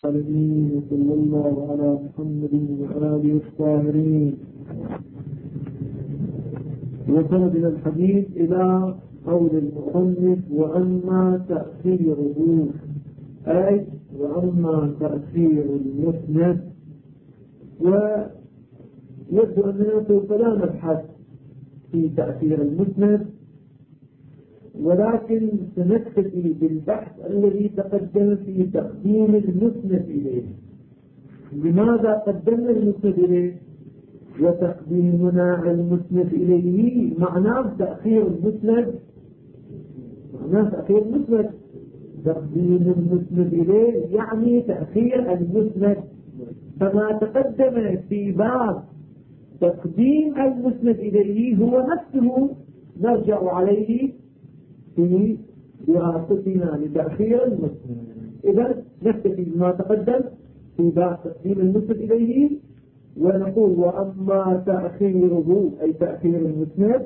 العالمين صلى الله على محمد وآله الطاهرين. وصل بنا الحديث إلى قول المصنف وأما تأخيره، أي وأما تأخير المسند. ويبدو أننا سوف لا نبحث في تأخير المسند، ولكن سنكتفي بالبحث الذي تقدم في تقديم المسند إليه. لماذا قدمنا المسند إليه؟ وتقديمنا المسند إليه معناه تأخير المسند، تقديم المسند إليه يعني تأخير المسند. فما تقدم في باب تقديم المسند إليه هو نفسه نرجع عليه في دراستنا لتأخير المسند. إذا نكتفي بما تقدم في باب تقديم المسند إليه، ونقول وأما تأخيره أي تأخير المسند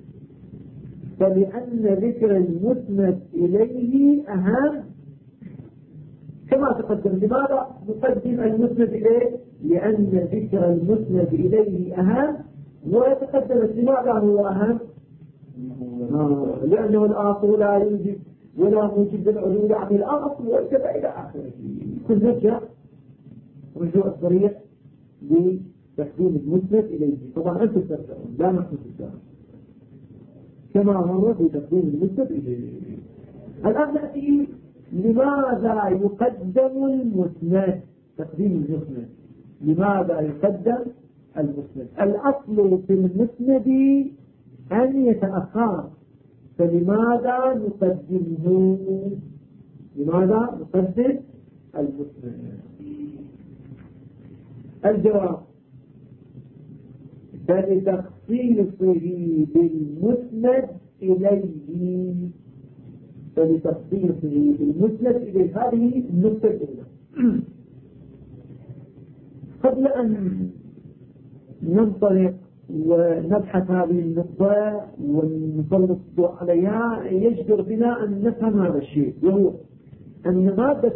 فلأن ذكر المسند إليه أهم كما تقدم. لماذا نقدم المسند إليه؟ لأن ذكر المسند إليه أهم. ويتقدم لماذا هو أهم؟ لأنه الآخر لا يوجد ولا موجب العلول عن الأصل وكذا إلى آخره. كل نرجع رجوع الصريح لتقديم المسند إليه. طبعا أنت تستطيعون لا نحن تستطيعون كما هو في تقديم المسند إليه. الآن نأتي لماذا يقدم المسند، تقديم المسند. لماذا يقدم المسند؟ الأصل في المسند أن يتأخر، فلماذا نقدمه؟ لماذا نقدم المسند؟ الجواب فلتخصيصه بالمسند إليه. فلتخصيصه بالمسند إليه، هذه النقطة الأولى. قبل أن ننطلق ونبحث هذه النقطة ونسلط الضوء عليها، يجدر بنا أن نفهم هذا الشيء، وهو أن مادة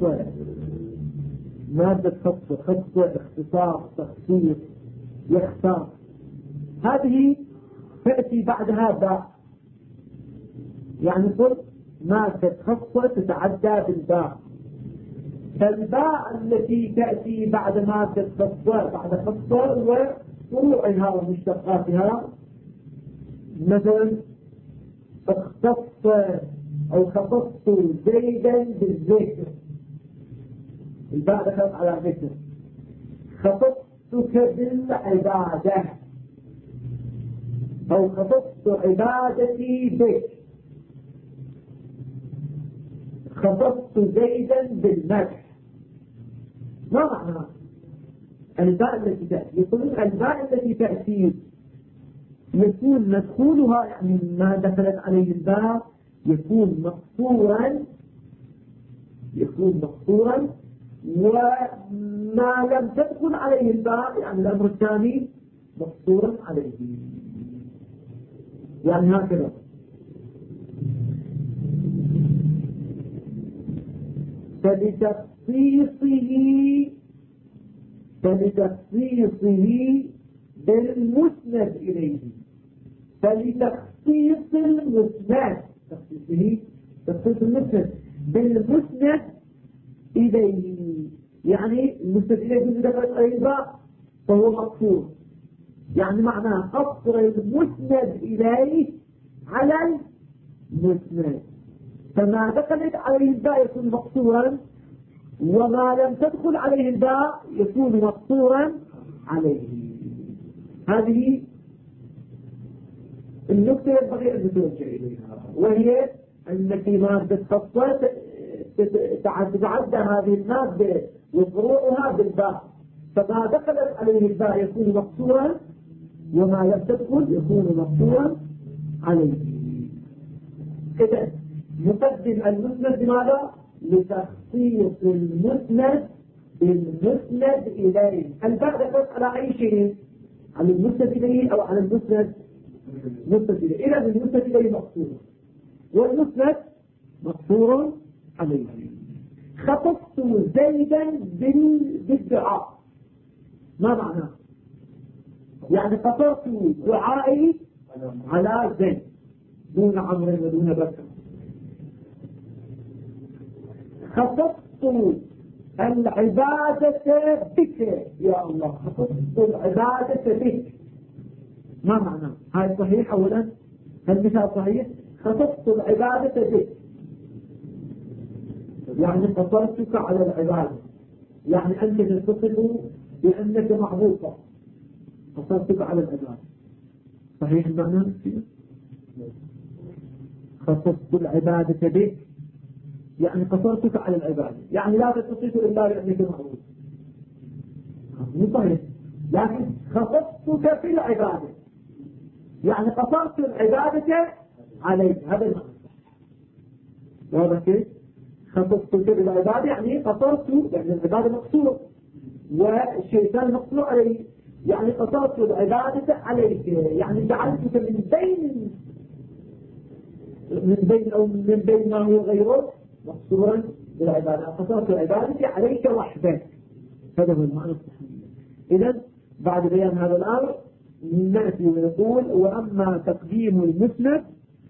خصة اختصاص تخصيص يختص، هذه تأتي بعدها باء. يعني قل مادة خصة تتعدى بالباء. فالباء التي تأتي بعد مادة خصة بعد خصة وفروعها ومشتقاتها، مثلا اختص أو خصصت زيدا بالذكر، الباء دخلت على ذكر. خصصتك بالعبادة أو خصصت عبادتي بك. خصصت زيدا بالمدح. ما معنى الباء التي تأتي؟ يقولون الباء التي تأتي يكون مدخولها، يعني ما دخلت عليه الباء يكون مقصورا، وما لم تدخل عليه الباء يعني الأمر الثاني مقصورا عليه. يعني هكذا. فلتخصيصه بالمسند إليه. فلتخصيص المسند، تخصيص المسند بالمسند إليه، يعني المسند إليه بدخل أيضا فهو مقصور. يعني معناه قصر المسند إليه على المسند، فما دخلت عليه الباء يكون مقصورا، وما لم تدخل عليه الباء يكون مقصورا عليه. هذه النقطة ينبغي أن نتوجه إليها، وهي أن في مادة خاصة تتعدى هذه المادة وفروعها بالباء، فما دخلت عليه الباء يكون مقصورا، وما لم تدخل يكون مقصورا عليه. إذا نقدم المسند لماذا؟ لتخصيص المسند بالمسند إليه. الباء دخلت على أي شيء؟ على المسند إليه أو على المسند إليه. إذا المسند إليه مقصور والمسند مقصور عليه. خطبت زيدا بالدعاء. ما معناه؟ يعني قصرت دعائي على زيد دون عمرو ودون بكر. خطبت العبادة بك يا الله، خطبت العبادة بك. ما معناه؟ هاي صحيح أولا؟ هل مثال صحيح؟ خطبت العبادة بك يعني قصرتك على العبادة، يعني أنت تتصف بأنك معبوطة، قصرتك على العبادة. صحيح المعنى؟ خطبت العبادة بك يعني قصرتك على العبادة، يعني لا تتصف إلا بأنك معبوط. مو صحيح. لكن خطبتك في العبادة يعني قصرت العبادة عليك، هذا المعنى. واضح كيف؟ خطبتك بالعبادة يعني قصرت، يعني العبادة مقصور والشيطان مقصور عليه، يعني قصرت العبادة عليك، يعني جعلتك من بين ما هو غيره مقصورا بالعبادة، قصرت العبادة عليك وحدك. هذا هو المعنى الصحيح. إذن بعد بيان هذا الأمر نأتي ونقول: وأما تقديم المسند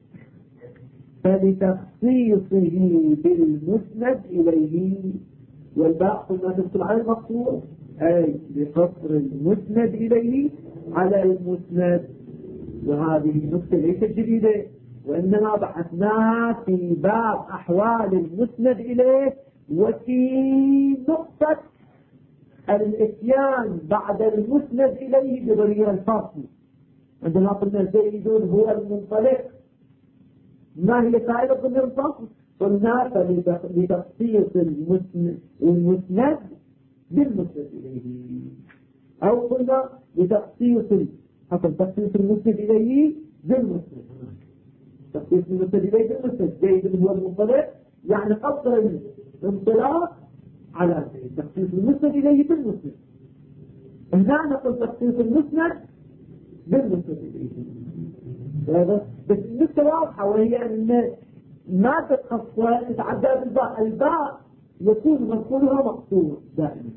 فلتخصيصه بالمسند إليه، والباء قلنا تدخل على المقصور أي بقصر المسند إليه على المسند. وهذه النقطة ليست جديدة، وإنما بحثناها في باب أحوال المسند إليه وفي نقطة الاتيان بعد المسند إليه بضمير الفاصل. عندما قلنا زيد هو المنطلق، ما هي فائدة ضمير الفاصل؟ قلنا لتخصيص المسند بالمسند إليه، أو قلنا لتخصيص المسند إليه بالمسند. تخصيص المسند إليه بالمسند، زيد هو المنطلق يعني قصر الانطلاق على زيد، تخصيص المسند إليه بالمسند. هنا نقول تخصيص المسند بالمسند إليه. بس النقطة واضحة، وهي أن ما تتخصص تتعدى بالباء، الباء يكون مدخولها مقصور دائما.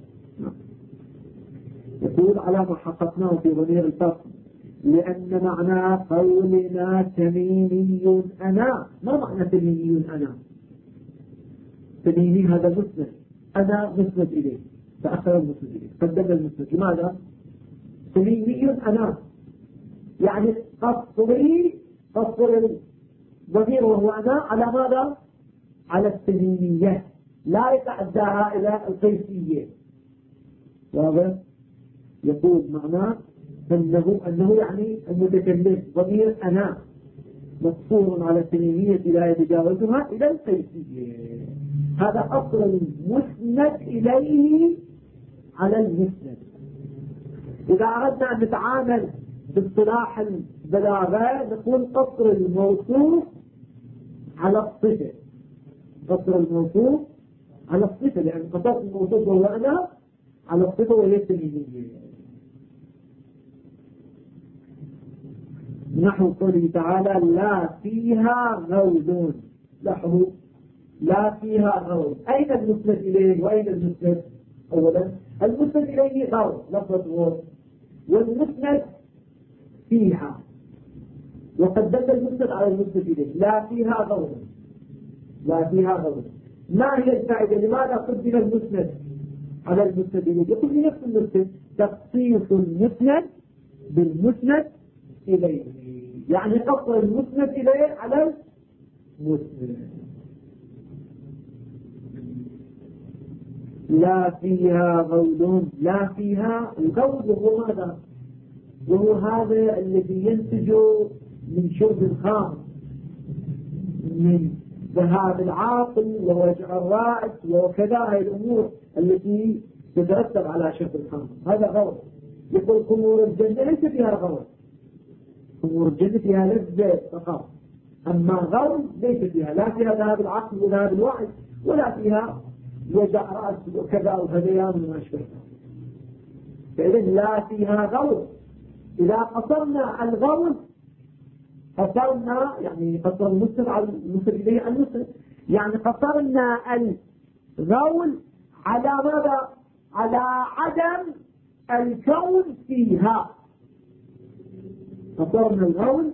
يقول على ما حققناه في ضمير الفصل: لأن معنى قولنا تميمي أنا. ما معنى تميمي أنا؟ تميمي هذا مسند، أنا مسند إليه، تأخر المسند إليه، قدم المسند. لماذا؟ تميمي أنا يعني قصر الضمير وهو أنا على ماذا؟ على التميمية، لا يتعداها إلى القيسية. واضح؟ يقول معناه أنه يعني المتكلم ضمير أنا مقصور على التميمية لا يتجاوزها إلى القيسية. هذا أصل المسند إليه على المسند. إذا أردنا أن نتعامل باصطلاح البلاغة نقول قصر الموصوف على الصفة، قصر الموصوف على الصفة، لأن قصر الموصوف هو أنا على الصفة وهي التميمية. نحو قوله تعالى: لا فيها غول. نحو لا فيها غول. أين المسند إليه وأين المسند؟ أولا المسند إليه غول، لفظ غول، والمسند فيها، وقدمت المسند على المسند إليه. لا فيها غول، لا فيها غول. ما هي الفائدة؟ لماذا قدم المسند على المسند إليه؟ يقول لي نفس المسند تخصيص المسند بالمسند إليه، يعني قصر المسند إليه على المسند. لا فيها غول. لا فيها الغول هو ماذا؟ وهو هذا الذي ينتج من شرب الخمر، من ذهاب العاقل ووجع الرأس وكذا، هذه الأمور التي تترتب على شرب الخمر، هذا غول. يقول خمور الجنة ليس فيها غول، خمور الجنة فيها لذة فقط، أما غول ليس فيها، لا فيها ذهاب العقل وذهاب الوعي، ولا فيها وجع رأس وكذا وهذيان وما أشبه. فإذا لا فيها غول. إذا قصرنا الغول قصرنا، يعني قصر المسند على المسند إليه المسند، يعني قصرنا غول على ماذا؟ على عدم الكون فيها. فصرنا الغول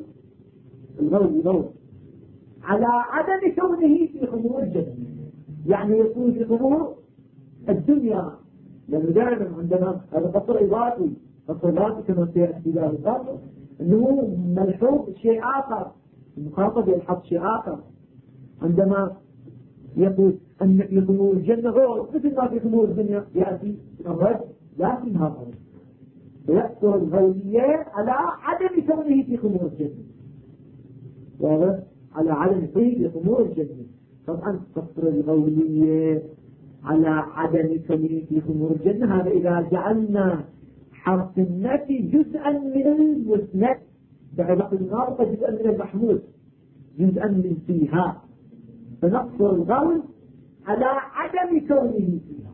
على عدم كونه في خمور الجنة، يعني يكون في خمور الدنيا. لأنه دائما عندنا هذا قصر إضافي، قصر إضافي كما سيأتي له القصر أنه ملحوظ شيء آخر، المخاطب يلحظ شيء آخر عندما يقول أن في خمور الجنة غور مثل ما في خمور الدنيا يأتي الرد لكن هذا يأثر الغولية على عدم كونه في خمور الجنة، واضح؟ على عدم كونه في خمور الجنة. طبعا تقصر الغولية على عدم كونه في خمور الجنة، هذا إذا جعلنا حرف النفي جزءا من المسند بعبارة الناطقة جزءا من المحمود، جزءا من فيها، فنقصر الغول على عدم كونه فيها.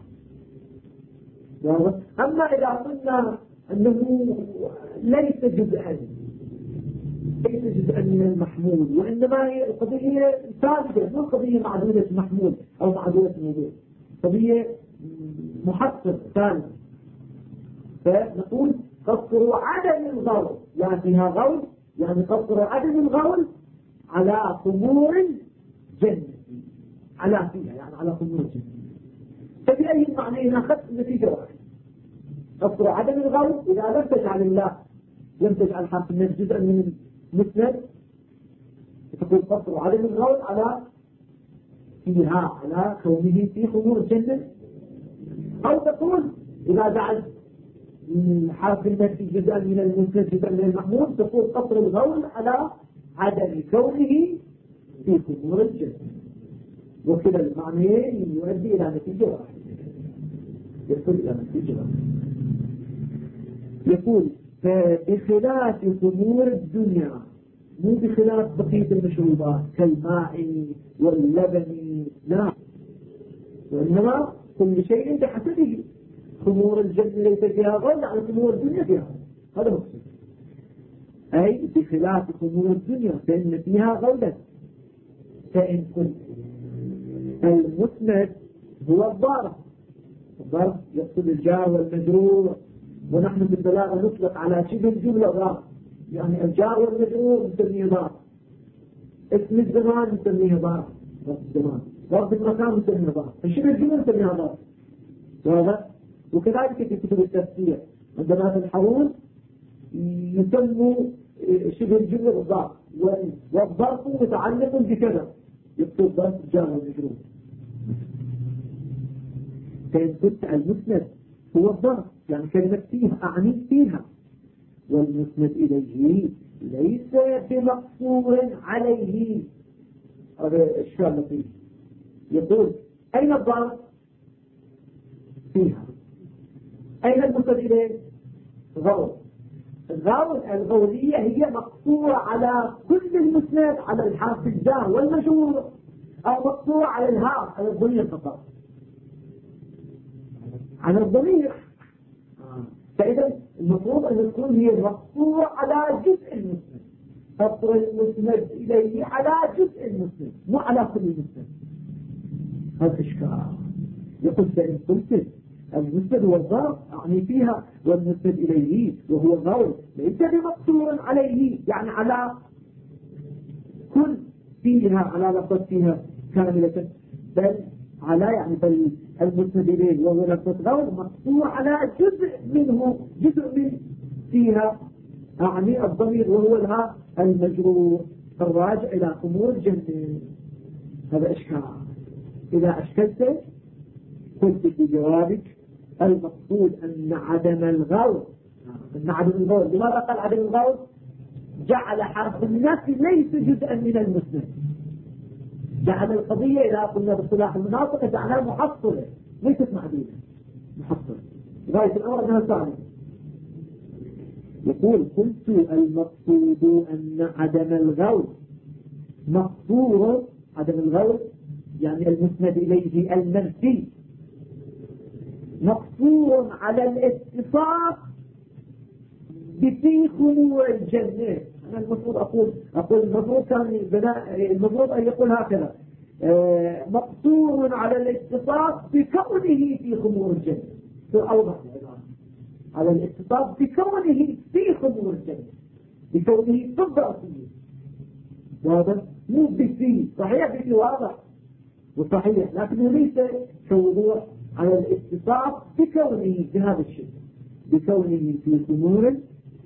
أما إذا قلنا أنه ليس جزءا من المحمول، وإنما هي القضية ثابتة، مو قضية معدودة محمول أو معدودة موضوع، قضية محصر ثالث، فنقول قصر عدم الغول، يعني فيها غول، يعني قصر عدم الغول على خمور الجنة، على فيها يعني على خمور الجنة. فبأي المعنى ناخذ نتيجة واحدة، قصر عدم الغول إذا لم تجعل الله، لم تجعل حرف النفي جزءا من المسند، تقول قصر عدم الغول على فيها، على كونه في خمور الجنة. أو تقول إذا جعل حرف النفي جزءا من المسند جزءا من المحمول، تقول قصر الغول على عدم كونه في خمور الجنة. وكلا المعنيين يؤدي إلى نتيجة واحدة، يصل إلى نتيجة واحدة. يقول فبخلاف خمور الدنيا، مو بخلاف بقية المشروبات كالماء واللبن، لا، وإنما كل شيء بحسبه. خمور الجنة ليس فيها غول، على خمور الدنيا فيها، هذا مقصود. أي بخلاف خمور الدنيا فإن فيها غولة. فإن كنت المسند هو الضارب يقصد الجار والمجرور، ونحن في البلاغة نطلق على شبه الجملة ضارب، يعني الجار والمجرور نسميه ضارب، اسم الزمان نسميه ضارب، ضرب الزمان، ضرب المكان نسميه ضارب، فشبه الجملة نسميها ضارب. واضح؟ وكذلك في كتب التفسير عندما تبحثون يسموا شبه الجملة بالضارب، والضرب متعلق بكذا، يقصد ضرب الجار والمجرور. فإن كنت المسند هو الضرب، يعني كلمة فيها أعني فيها، والمسند إليه ليس بمقصور عليه. هذا الشيء لطيف. يقول أين الضرب؟ فيها. أين المسند إليه؟ غول. الغولية هي مقصورة على كل المسند، على الحرف الجار والمجرور، أو مقصورة على الهاء، على الضمير فقط، على الضمير. فإذا المفروض أن تكون هي مقصورة على جزء المسند، قصر المسند إليه على جزء المسند، مو على كل المسند. هذا إشكال. يقول فإن قلت المسند هو الضرب أعني فيها، والمسند إليه وهو الغول ليس بمقصور عليه، يعني على كل فيها، على لفظ فيها كاملة، بل على يعني بل المسند إليه وهو لفظ غول مقصور على جزء منه، جزء من فيها، أعني الضمير وهو الهاء المجرور الراجع إلى خمور الجنة. هذا إشكال. إذا أشكلت قلت في جوابك المقصود أن عدم الغول، لماذا قال عدم الغول؟ جعل حرف النفي ليس جزءا من المسند، جعل القضية إذا قلنا باصطلاح المناطق جعلها محصلة ليست معدودة، محصلة غاية الأمر أنها ثانية. يقول قلت المقصود أن عدم الغول مقصور، عدم الغول يعني المسند إليه المنفي مقصور على الاتصاف بفي خمور الجنة. أنا المفروض أقول المفروض كان المفروض أن يقول هكذا: مقصور على الاتصاف بكونه في خمور الجنة. أوضح العبارة على الاتصاف بكونه في خمور الجنة، بكونه في الضعفية. هذا مو بفيه، صحيح بفيه واضح وصحيح، لكنه ليس كوضوح على الاتصاف بكونه بهذا الشيء، بكونه في خمور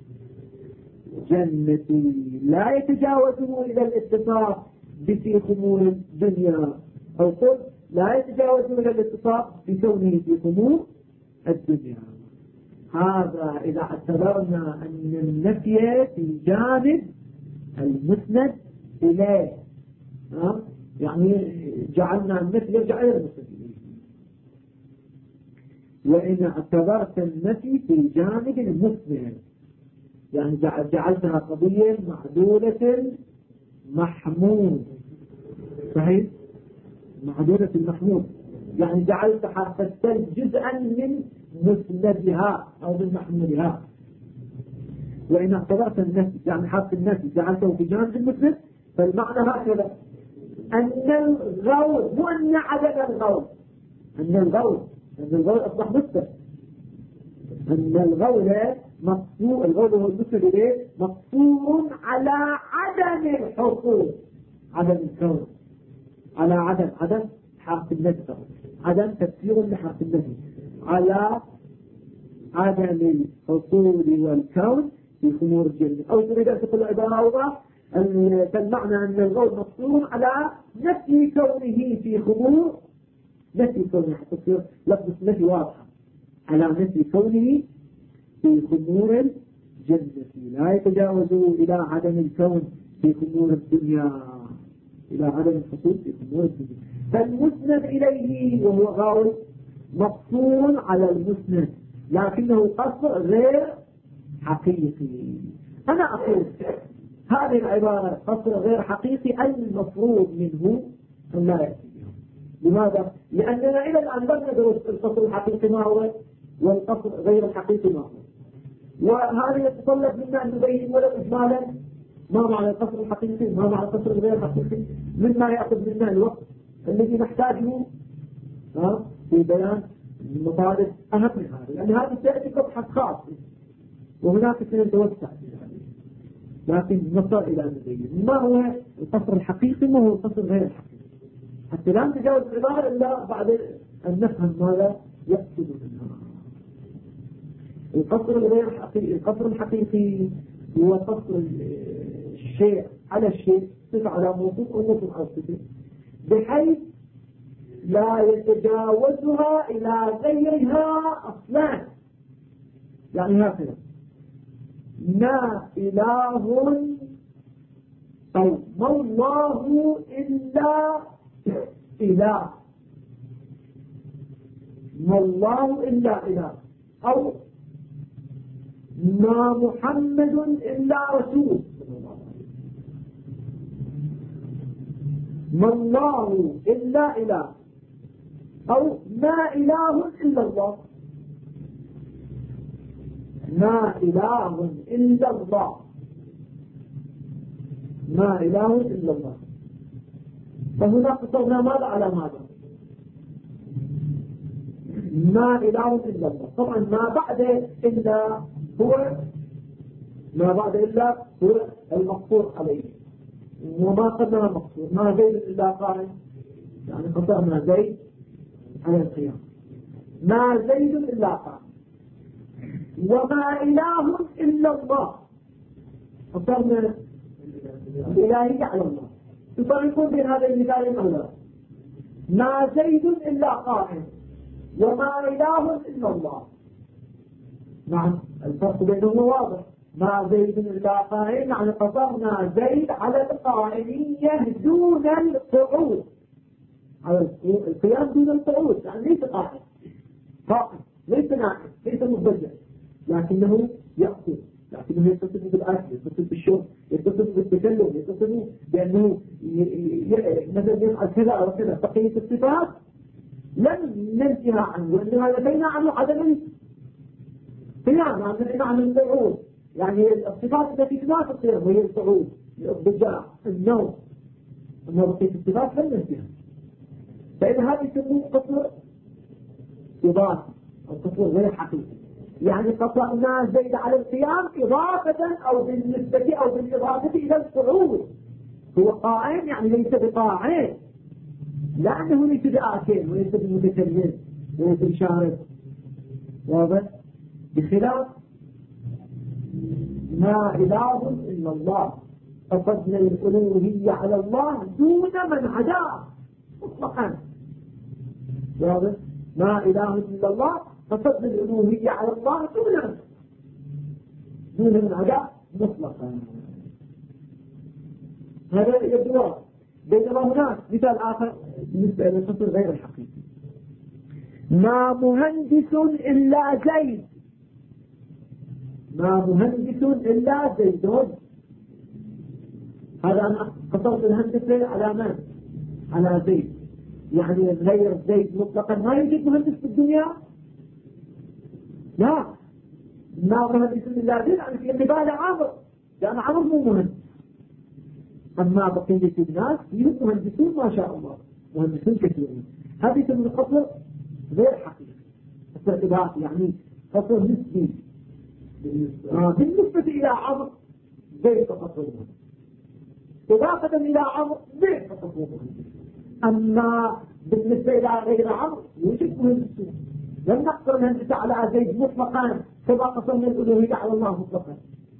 الجنة لا يتجاوزه إلى الاتصاف بفي خمور الدنيا، أو قل لا يتجاوزه إلى الاتصاف بكونه في خمور الدنيا. هذا إذا اعتبرنا أن النفي في جانب المسند إليه، يعني جعلنا النفي يرجع إلى المسند إليه. وإن اعتبرت النفي في جانب المسند، يعني جعلتها قضية معدولة محمول، صحيح، معدولة المحمول، يعني جعلت حرف السلب جزءا من مسندها أو من محمولها. وإن اعتبرت النفي يعني حرف النفي جعلته في جانب المسند، فالمعنى هكذا أن الغول، مو أن عدم الغول، أن الغول أصبح مسند، أن الغول مقصور، الغول هو المسند إليه مقصور على عدم الحصول، عدم الكون، على عدم حرف النفي، عدم تفسير لحرف النفي، على عدم الحصول والكون في خمور الجنة. أو تريد أن تقول عبارة أوضح، فالمعنى أن الغول مقصور على نفي كونه في خمور، نفي كونه، حتى تصير لفظ نفي واضحة، على نفي كونه في خمور الجنة لا يتجاوز إلى عدم الكون في خمور الدنيا، إلى عدم الحصول في خمور الدنيا. فالمسند إليه وهو غول مقصور على المسند، لكنه قصر غير حقيقي. أنا أقول هذه العبارة قصر غير حقيقي المفروض منه أن لا يأتي بها. لماذا؟ لأننا إلى الآن لم ندرس القصر الحقيقي ما هو والقصر غير الحقيقي ما هو، وهذا يتطلب منا أن نبين ولو إجمالا ما معنى القصر الحقيقي، ما معنى القصر الغير الحقيقي، مما يأخذ منا الوقت الذي نحتاجه في بيان مطالب أهم من هذا، لأن هذا سيأتي مبحث خاص وهناك سنتوسع، لكن نصل إلى أن نبين ما هو القصر الحقيقي وما هو القصر غير الحقيقي، حتى لا نتجاوز العبارة إلا بعد أن نفهم ماذا يقصد منها. القصر الغير حقيقي، القصر الحقيقي هو قصر الشيء على الشيء، صفة على موصوف أو موصوف على صفة، بحيث لا يتجاوزها إلى غيرها أصلا. يعني هكذا ما إله أو ما الله إلا إله، ما الله إلا إله، أو ما محمد إلا رسول، ما الله إلا إله، أو ما إله إلا الله، ما إله إلا الله، ما إله إلا الله. فهنا قصرنا ماذا على ماذا؟ ما إله إلا الله. طبعا ما بعد إلا هو، ما بعد إلا هو المقصور عليه، وما قدنا مقصور، ما زيد إلا قائم، يعني قصرنا زيد على القيام، ما زيد إلا قائم، وما إله إلا الله، قصرنا الإلهية على الله. يفرقون بين هذا المثال أو لا؟ ما زيد إلا قائم وما إله إلا الله. نعم الفرق بينهما واضح. ما زيد إلا قائم يعني قصرنا زيد على القائمية دون القعود، على القيام دون القعود، يعني ليس قائم، قائم ليس نائم، ليس مضجع، لكنه يأكل، لكنه يتصل بالأكل، يتصل بالشرب، يتصل بالتكلم، يتصل بأنه مثلا يفعل كذا أو كذا. بقية الصفات لم ننتهى عنه، وإنما لدينا عنه عدم القيام، عن القعود، يعني الصفات التي لا تصير وهي القعود، الضجاع، النوم، أما بقية الصفات لم ننتهى. فإن هذا يسموه قصر إضافي أو قصر غير حقيقي. يعني قصرنا زيد على القيام إضافة أو بالنسبة أو بالإضافة إلى الصعود. هو قائم يعني ليس بقاعد، لأنه ليس بآكل وليس بمتكلم وليس بشارب. واضح؟ بخلاف ما إله إلا الله، قصدنا الألوهية على الله دون من عداه مطلقا. واضح؟ ما إله إلا الله قصدنا الألوهية على الله دون من عداه مطلقا. هذا يدوى. بينما هناك مثال آخر بالنسبة للقصر غير الحقيقي: ما مهندس إلا زيد. ما مهندس إلا زيد. هذا أنا قصرت الهندسة على من؟ على زيد. يعني غير زيد مطلقا ما يوجد مهندس في الدنيا؟ لا. ما مهندس إلا زيد يعني في قبال عمرو، لأن عمرو مو مهندس. أما بقية الناس فيهم مهندسون ما شاء الله، مهندسون كثيرين. هذه يسمى القصر غير حقيقي، قصر إضافي، يعني قصر نسبي. بالنسبة إلى عمرو زيد قصر مهندس، إضافة إلى عمرو زيد قصر مهندس. أما بالنسبة إلى غير عمرو يوجد مهندسون. لم نقصر الهندسة على زيد مطلقا كما قصرنا الألوهية على الله مطلقا.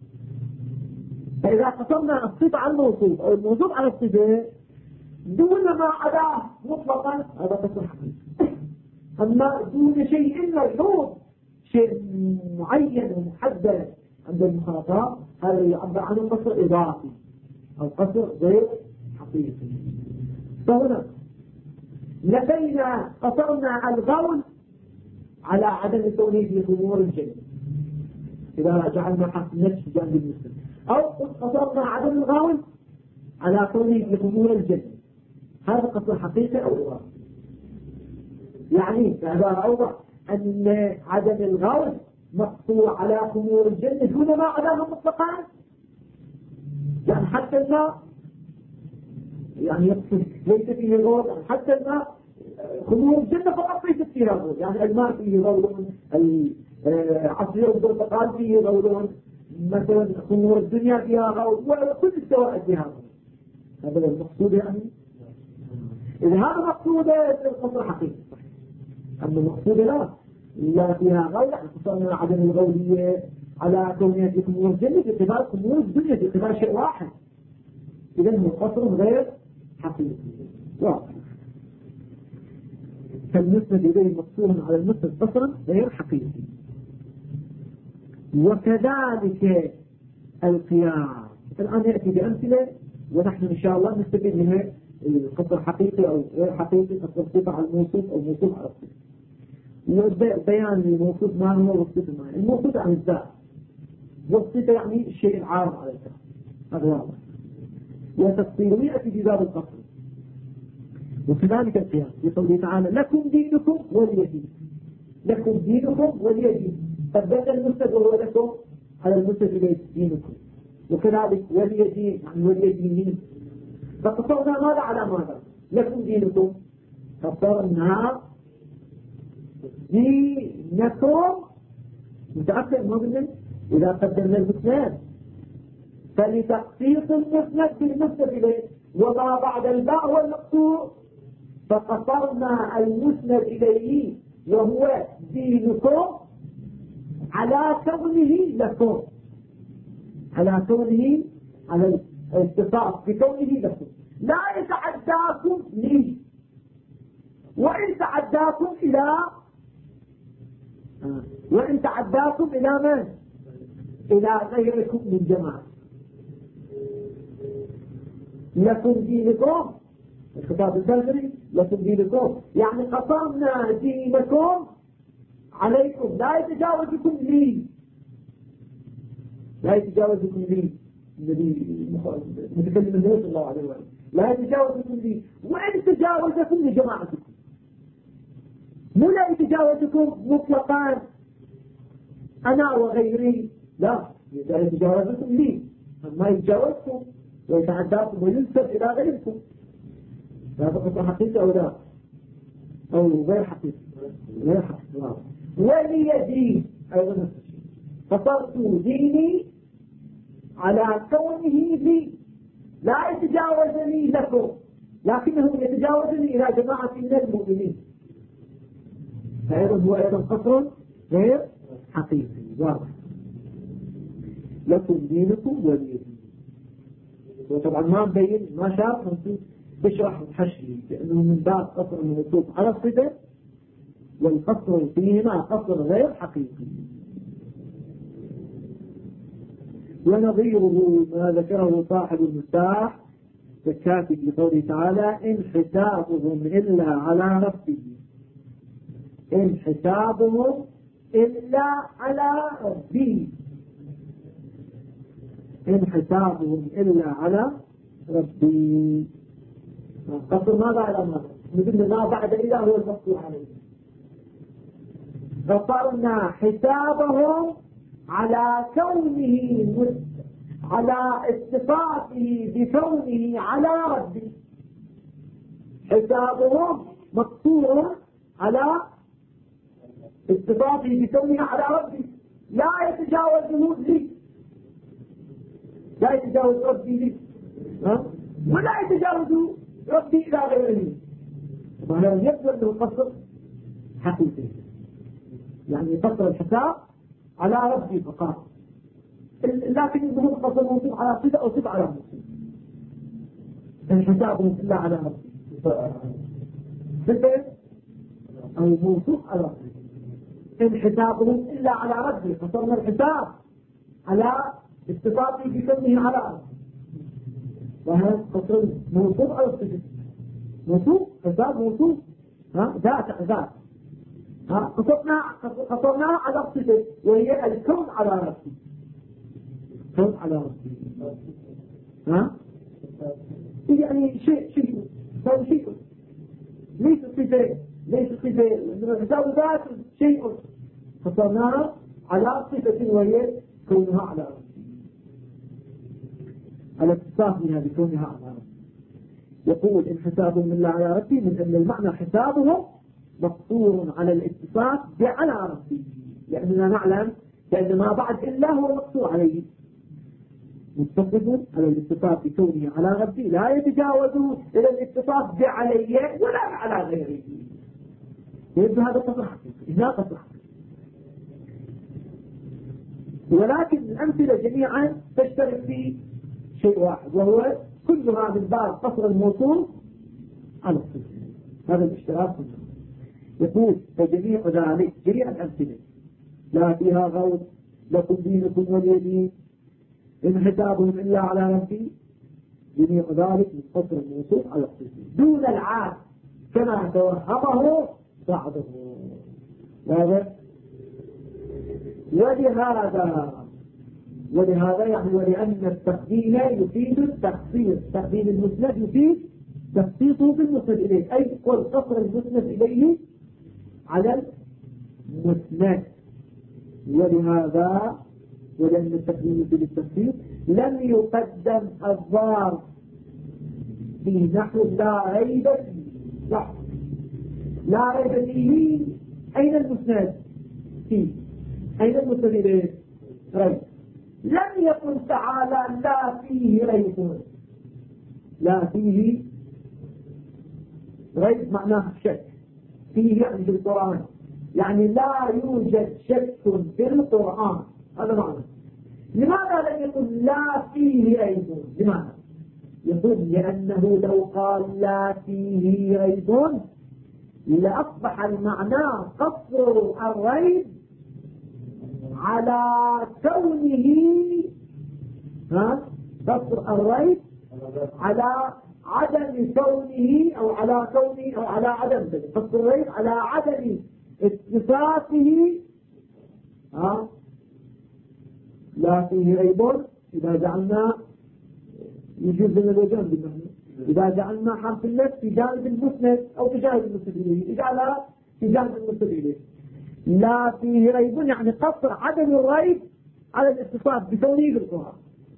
فإذا قصرنا الصفة على الموصوف أو الموصوف على الصفة دون ما عداه مطلقا هذا قصر حقيقي. أما دون شيء ملحوظ، شيء معين ومحدد عند المخاطب، هذا يعبر عنه قصر إضافي أو قصر غير حقيقي. فهنا لدينا قصرنا الغول على عدم كونه في خمور الجنة إذا جعلنا حق نفس جانب المسلم، أو قصرنا عدم الغول على كونه في خمور الجنة. هذا قصر حقيقي أو إضافي. يعني بعبارة أوضح أن عدم الغول مقصور على خمور الجنة دون ما عداها مطلقا. يعني حتى الماء يعني يقصد ليس فيه غول، يعني حتى الماء خمور الجنة فقط ليست فيها غول. يعني الماء فيه غول، عصير البرتقال فيه غول، مثلا خمور الدنيا فيها غول، وكل السوائل فيها غول. هذا المقصود. يعني إذا هذا مقصود القصر حقيقي. أما المقصود لا فيها غول، يعني قصرنا عدم الغولية على كونها في خمور الجنة في اعتبار خمور الدنيا في اعتبار شيء واحد. إذا هو قصر غير حقيقي واضح. فالمسند إليه مقصور على المسند قصرا غير حقيقي. وكذلك القيام. الآن يأتي بأمثلة ونحن إن شاء الله نستفيد منها القصر حقيقي أو غير حقيقي، قصر صفة على الموصوف أو موصوف على الصفة. بيان الموصوف ما هو والصفة ما هو. الموصوف عن الذات والصفة يعني الشيء العارض على الذات، هذا واضح. وتفصيله يأتي في باب القصر. وكذلك القيام في قوله تعالى: لكم دينكم ولي دين. لكم دينكم ولي دين. فبدأ المسند وهو لكم على المسند إليه دينكم. وكذلك ولي دين يعني ولي دين. فقصرنا ماذا على ماذا؟ لكم دينكم. قصرنا دينكم متأكد ما قلنا إذا قدرنا المسند فلتخصيص المسند بالمسند إليه وما بعد الباء هو المقصور. فقصرنا المسند إليه وهو دينكم على كونه لكم، على كونه على الاتصاف بكونه لكم، لا يتعداكم لي. وإن تعداكم إلى من؟ إلى غيركم من جماعة. لكم دينكم الخطاب البشري، لكم دينكم يعني قصرنا دينكم عليكم، لا يتجاوزكم لي، لا يتجاوزكم لي الذي متكلم النبي صلى الله عليه وسلم، لا يتجاوزكم لي. وإن تجاوزكم لجماعتكم، مو لا يتجاوزكم مطلقا أنا وغيري، لا يتجاوزكم لي، ما أو غير حقيقي غير حقيقي. ولي دين أيضا نفس الشيء، فصرت ديني على كونه لي، لا يتجاوزني لكم لكنه يتجاوزني إلى جماعة من المؤمنين، فأيضا هو أيضا قصر غير حقيقي واضح. لكم دينكم ولي دين. وطبعا ما مبين ما شاف تشرح الحشي لأنه من باب قصر الموصوف على الصفة، والقصر فيهما قصر غير حقيقي. ونظيره ما ذكره صاحب المفتاح كالكافي بقوله تعالى إن حسابهم إلا على ربه، إن حسابهم إلا على ربي، إن حسابهم إلا على ربي. قصر ماذا على ماذا؟ مثل ما بعد إلا هو المقصود عليه. قصرنا حسابهم على كونه على اتصافه بكونه على ربي، حسابهم مقصور على اتصافه بكونه على ربي، لا يتجاوزه لي، لا يتجاوز ربي لي ولا يتجاوز ربي إلى غيره. وهذا يبدو أنه قصر حقيقي، يعني قصر الحساب على ربي فقط، لكن يظهر قصر موصوف على صفة أو صفة على موصوف. إن حسابهم إلا على ربي صفة أو موصوف على ربي، إن حسابهم إلا على ربي قصرنا الحساب على اتصافه بكونه على ربي، وهذا قصر موصوف على الصفة، موصوف حساب موصوف ذات قصرناها على الصفة وهي الكون على ربي، كون على ربي يعني شيء ليس صفة الحساب ذات شيء قصرناها على صفة وهي كونها على ربي، على اتصاف منها بكونها على ربي. يقول إن حسابهم إلا على ربي، من أن المعنى حسابهم مقصور على الاتصاف بعلى ربي، لأننا نعلم لأن ما بعد إلا هو مقصور عليه، متصف على الاتصاف بكونه على ربي لا يتجاوزه إلى الاتصاف بعلي ولا على غيره. يبدو هذا قصر حقيقي، لا قصر حقيقي. ولكن الأمثلة جميعا تشترك في شيء واحد، وهو كلها من باب قصر الموصول على الصفة، هذا الاشتراك كله. يقول فجميع ذلك جميع الأمثلة لا فيها غوث لكم دينكم ولي دين، إن حسابهم إلا على ربي، جميع ذلك من قصر الموصول على الصفة دون العاد كما توهمه بعضه. ولهذا يعني ولأن التقديم يفيد التخصيص، تقديم المسند يفيد تخصيصه بالمسند إليه، أي قل قصر المسند إليه على المسند. ولهذا ولأن التقديم يفيد التخصيص لم يقدم الظاهر في نحو لا ريب فيه. لا ريب فيه أين المسند فيه؟ أين المسند إليه؟ ريب. لم يقل تعالى لا فيه ريب، لا فيه ريب معناه شك، فيه يعني في القرآن، يعني لا يوجد شك في القرآن، هذا معنى. لماذا لم يقل لا فيه ريب؟ لماذا؟ يقول لأنه لو قال لا فيه ريب لأصبح المعنى قصر الريب على كونه قصر الريب على عدم كونه أو على كونه أو على عدم قصر الريب على عدم اتصافه لا فيه ريب. إذا جعلنا يجوز من الوجهان بالمعنى، إذا جعلنا حرف اللف في جانب المسند أو في جانب المسند إليه، اجعلها في جانب المسند إليه. لا فيه ريب يعني قصر عدم الريب على الاتصاف بكونه بالقرآن.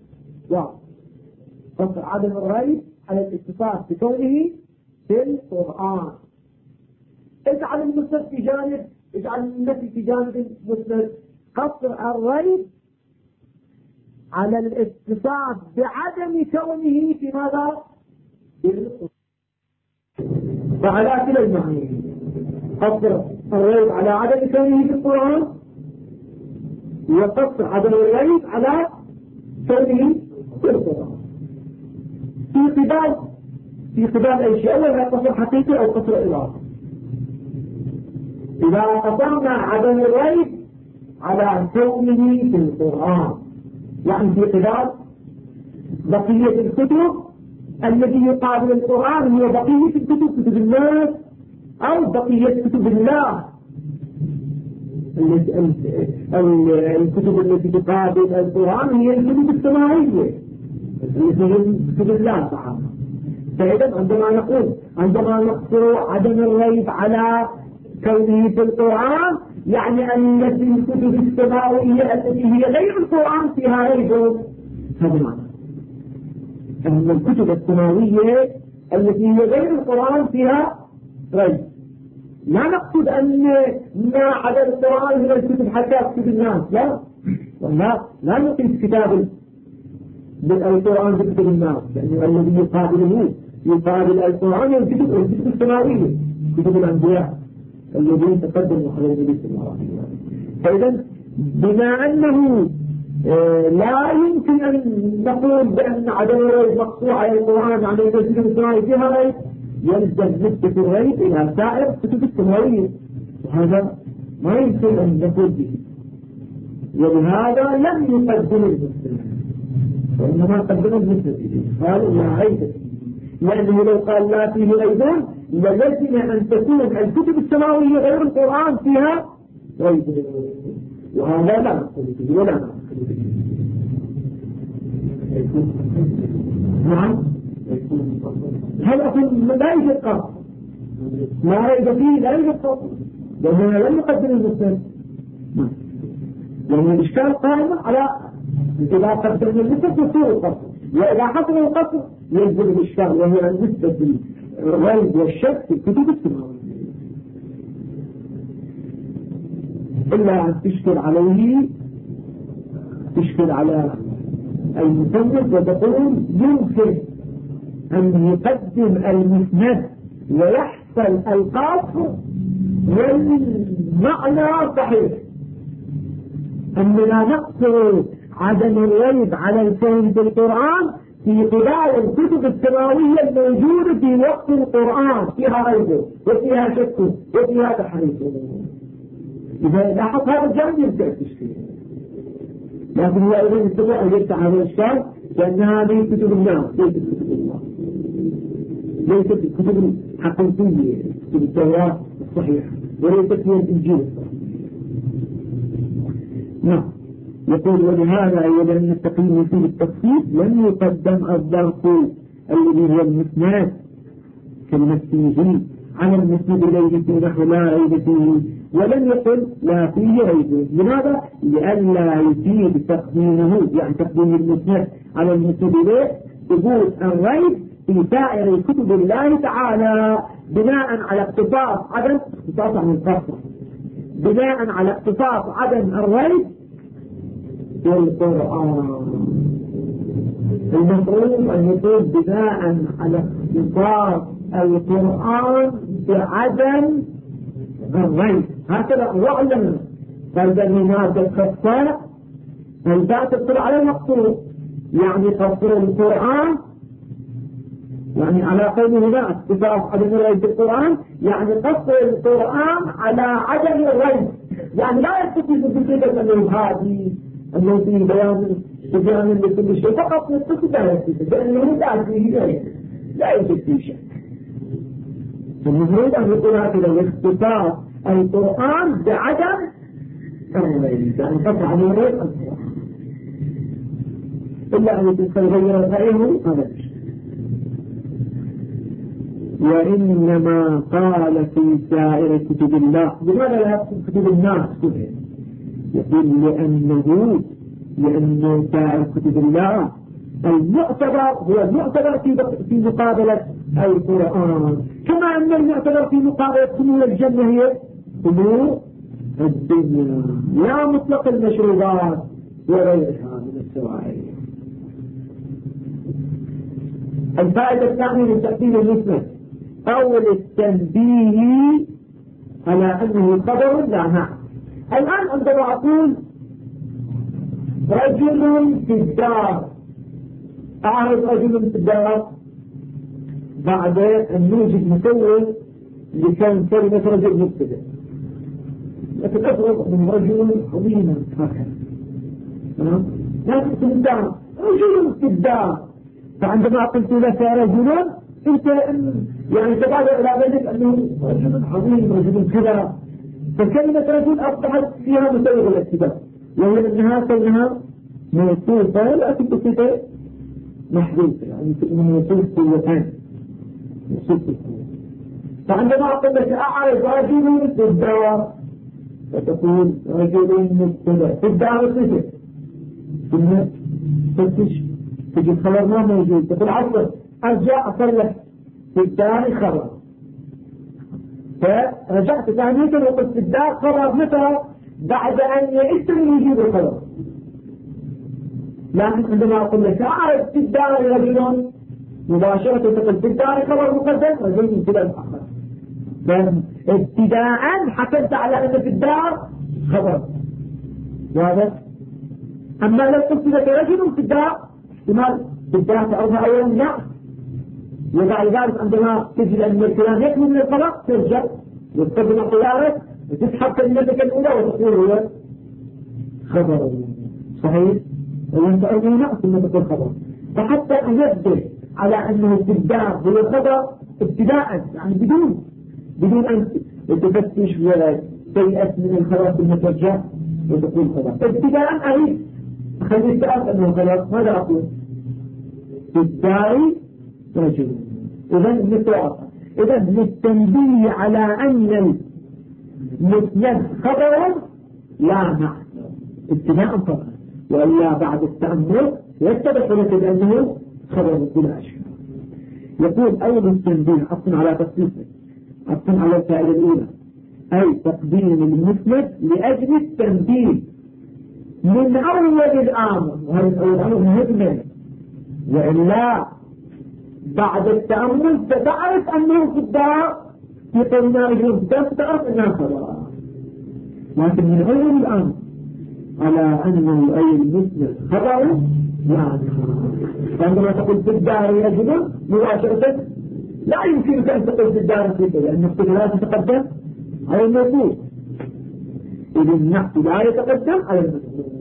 قصر عدم الريب على الاتصاف بكونه في القرآن. اجعل المسند في جانب، اجعل النفي في جانب المسند. قصر الريب على الاتصاف بعدم كونه في ماذا؟ وعلى كلا المعنى. قصر الريب على عدم كونه في القرآن، وقصر عدم الريب على كونه في القرآن. في قبال أي شيء، أولا قصر حقيقي أو قصر إضافي. إذا قصرنا عدم الريب على كونه في القرآن، يعني في قبال بقية الكتب الذي يقابل القرآن هو بقية الكتب، كتب الناس أو بقية كتب الله. الكتب التي تقابل القرآن هي الكتب السماوية التي هي كتب الله تعالى. فإذا عندما نقصر عدم الريب على كونه في القرآن، يعني أن الكتب السماوية التي هي غير القرآن فيها ريب. هذا معنى أن الكتب السماوية التي هي غير القرآن فيها ريب. لا نقصد أن ما عدا القرآن من الكتب حتى كتب الناس، لا نقيس كتاب القرآن بكتب الناس، لأنه الذي يقابل القرآن الكتب السماوية، كتب الأنبياء الذين تقدموا على النبي صلى الله عليه وسلم. فإذا بما أنه لا يمكن أن نقول بأن عدم الريب مقطوع على القرآن عن الكتب السماوية فيها ريب، يلزم نسبة الريب إلى سائر الكتب السماوية، وهذا ما يمكن أن نقول به. ولهذا لم يقدم المسلم، وإنما قدم المسلم قالوا لا ريب فيه، لأنه لو قال لا فيه ريب للزم أن تكون الكتب السماوية غير القرآن فيها ريب، وهذا لا نقول به ولا نقول به. نعم، هل أقول لا يوجد قصر، ما ريب فيه لا يوجد قصر، لأنه لم يقدم المسلم، لأن الإشكال قائم على إذا قدم المسلم يصير القصر، وإذا حصل القصر ينزل الإشكال، وهي نسبة الريب والشك في الكتب السماوية، إلا أن تشكل على المسند وتقول يمكن أن يقدم المسند ويحصل القصر والمعنى صحيح، أننا نقصر عدم الريب على الكون في القرآن في قبال الكتب السماوية الموجودة في وقت القرآن فيها ريب وفيها شك وفيها تحريف. إذا لاحظ هذا الجانب يبدأ التشكيل، لكن هو أيضا يستطيع أن يفتح هذا الإشكال، لأن هذه كتب الناس ليست كتب الله، ليست الكتب الحقيقية، كتب التوراة الصحيحة، وليست هي الإنجيل الصحيح. نعم، يقول ولهذا أيضا أن التقييم فيه التفصيل لم يقدم الضغط الذي هو المسند كالمسيحي على المسند إليه في نحو لا ريب فيه، ولم يقل لا فيه ريب. لماذا؟ لئلا يفيد تقديمه، يعني تقديم المسند على المسند إليه ثبوت الريب في سائر كتب الله تعالى بناء على اختصاص عن القصر، بناء على اختصاص عدم الريب في القرآن. المفروض أن يكون بناء على اختصاص القرآن بعدم الريب، هكذا وعلم. فالبنينات الخاصة الباء تدخل على المقصود، يعني قصر القرآن، يعني على قوله هنا اختصاص عدم الريب بالقرآن، يعني قصر القرآن على عدم الريب، يعني لا يستطيع بكده أنه هادي أنه في بيان لكل شيء، فقط يستطيع لا يستطيع لأنه لا فيه ريب، لا يوجد فيه شيء. المفروض أن يكون هكذا اختصاص القرآن بعدم الريب، يعني قصر عن الريب إلا أن يتغير رأيه هذا الشيء. وإنما قال في سائر كتب الله، لماذا لا يقصد كتب الناس كتب؟ يقول لأن سائر كتب الله المعتبر هو المعتبر في مقابلة القرآن، كما أن المعتبر في مقابلة سمو الجنة هي سمو الدنيا لا مطلق المشروبات وغيرها من السوائل. الفائدة الثانية من تقديم المسند أول التنبيه على أنه خبر لا نعم. الآن عندما أقول رجل في الدار أعرف رجل في الدار بعد أن نوجد مسوي لكان كلمة رجل مبتدأ لكن أفضل من رجل عظيما هكذا لكن في الدار رجل في الدار. فعندما قلت لك رجل انت يعني تبادر الى ذلك انه رجل عظيم رجل كذا. فكلمة رجل اصبحت فيها مسوغ الاتباع وهي انها كونها موصوفة لكن بصفة محذوفة يعني موصوف قوتين موصوف القوة. فعندما اقول لك اعرف رجل في الدار فتقول رجل مبتدأ في الدار صفة ثم فتش تجي الخبر ما موجود تقول عصر ارجع اصلح في الدار خبر. فرجعت ثانية وقلت في الدار خبر متى بعد ان يئس من يجيب الخبر. لكن عندما اقول لك اعرف في الدار رجل مباشرة تقول في الدار خبر مقدم رجل من كلا مؤخر. فابتداء حكمت على ان في الدار خبر واضح. اما لو قلت لك رجل في الدار احتمال في الدار تعرفها اولا لا وبعد ذلك عندما تجد ان الكلام يكمل من الخبر ترجع وتقدم خيارك وتسحب كلمتك الاولى وتقول هو خبر صحيح وانت ايضا نقص انك تقول خبر. فحتى انبه على انه في الدار هو خبر ابتداء يعني بدون ان تفتش ولا تيأس من الخبر ثم ترجع وتقول خبر ابتداء اريد خليت تعرف انه خبر. ماذا اقول في الدار رجل اذا نتوقف اذا للتنبيه على ان المسند خبر لا معنى ابتداء فقط والا بعد التأمل يتضح لك بانه خبر بلا اشكال. يقول اول التنبيه اصلا على تخصيصه اصلا على الفائده الاولى اي تقديم المسند لاجل التنبيه من اول الامر وهذا الامر مهمل والا بعد التأمل ستعرف انه في الدار في قلنا رجل تعرف انها خبر. لكن من اول الامر على انه اي المسند خبر يعني عندما تقول في الدار رجل مباشرة لا يمكنك ان تقول في الدار كذا لان الصفة لا تتقدم على الموجود اذا النحو لا يتقدم على الموجود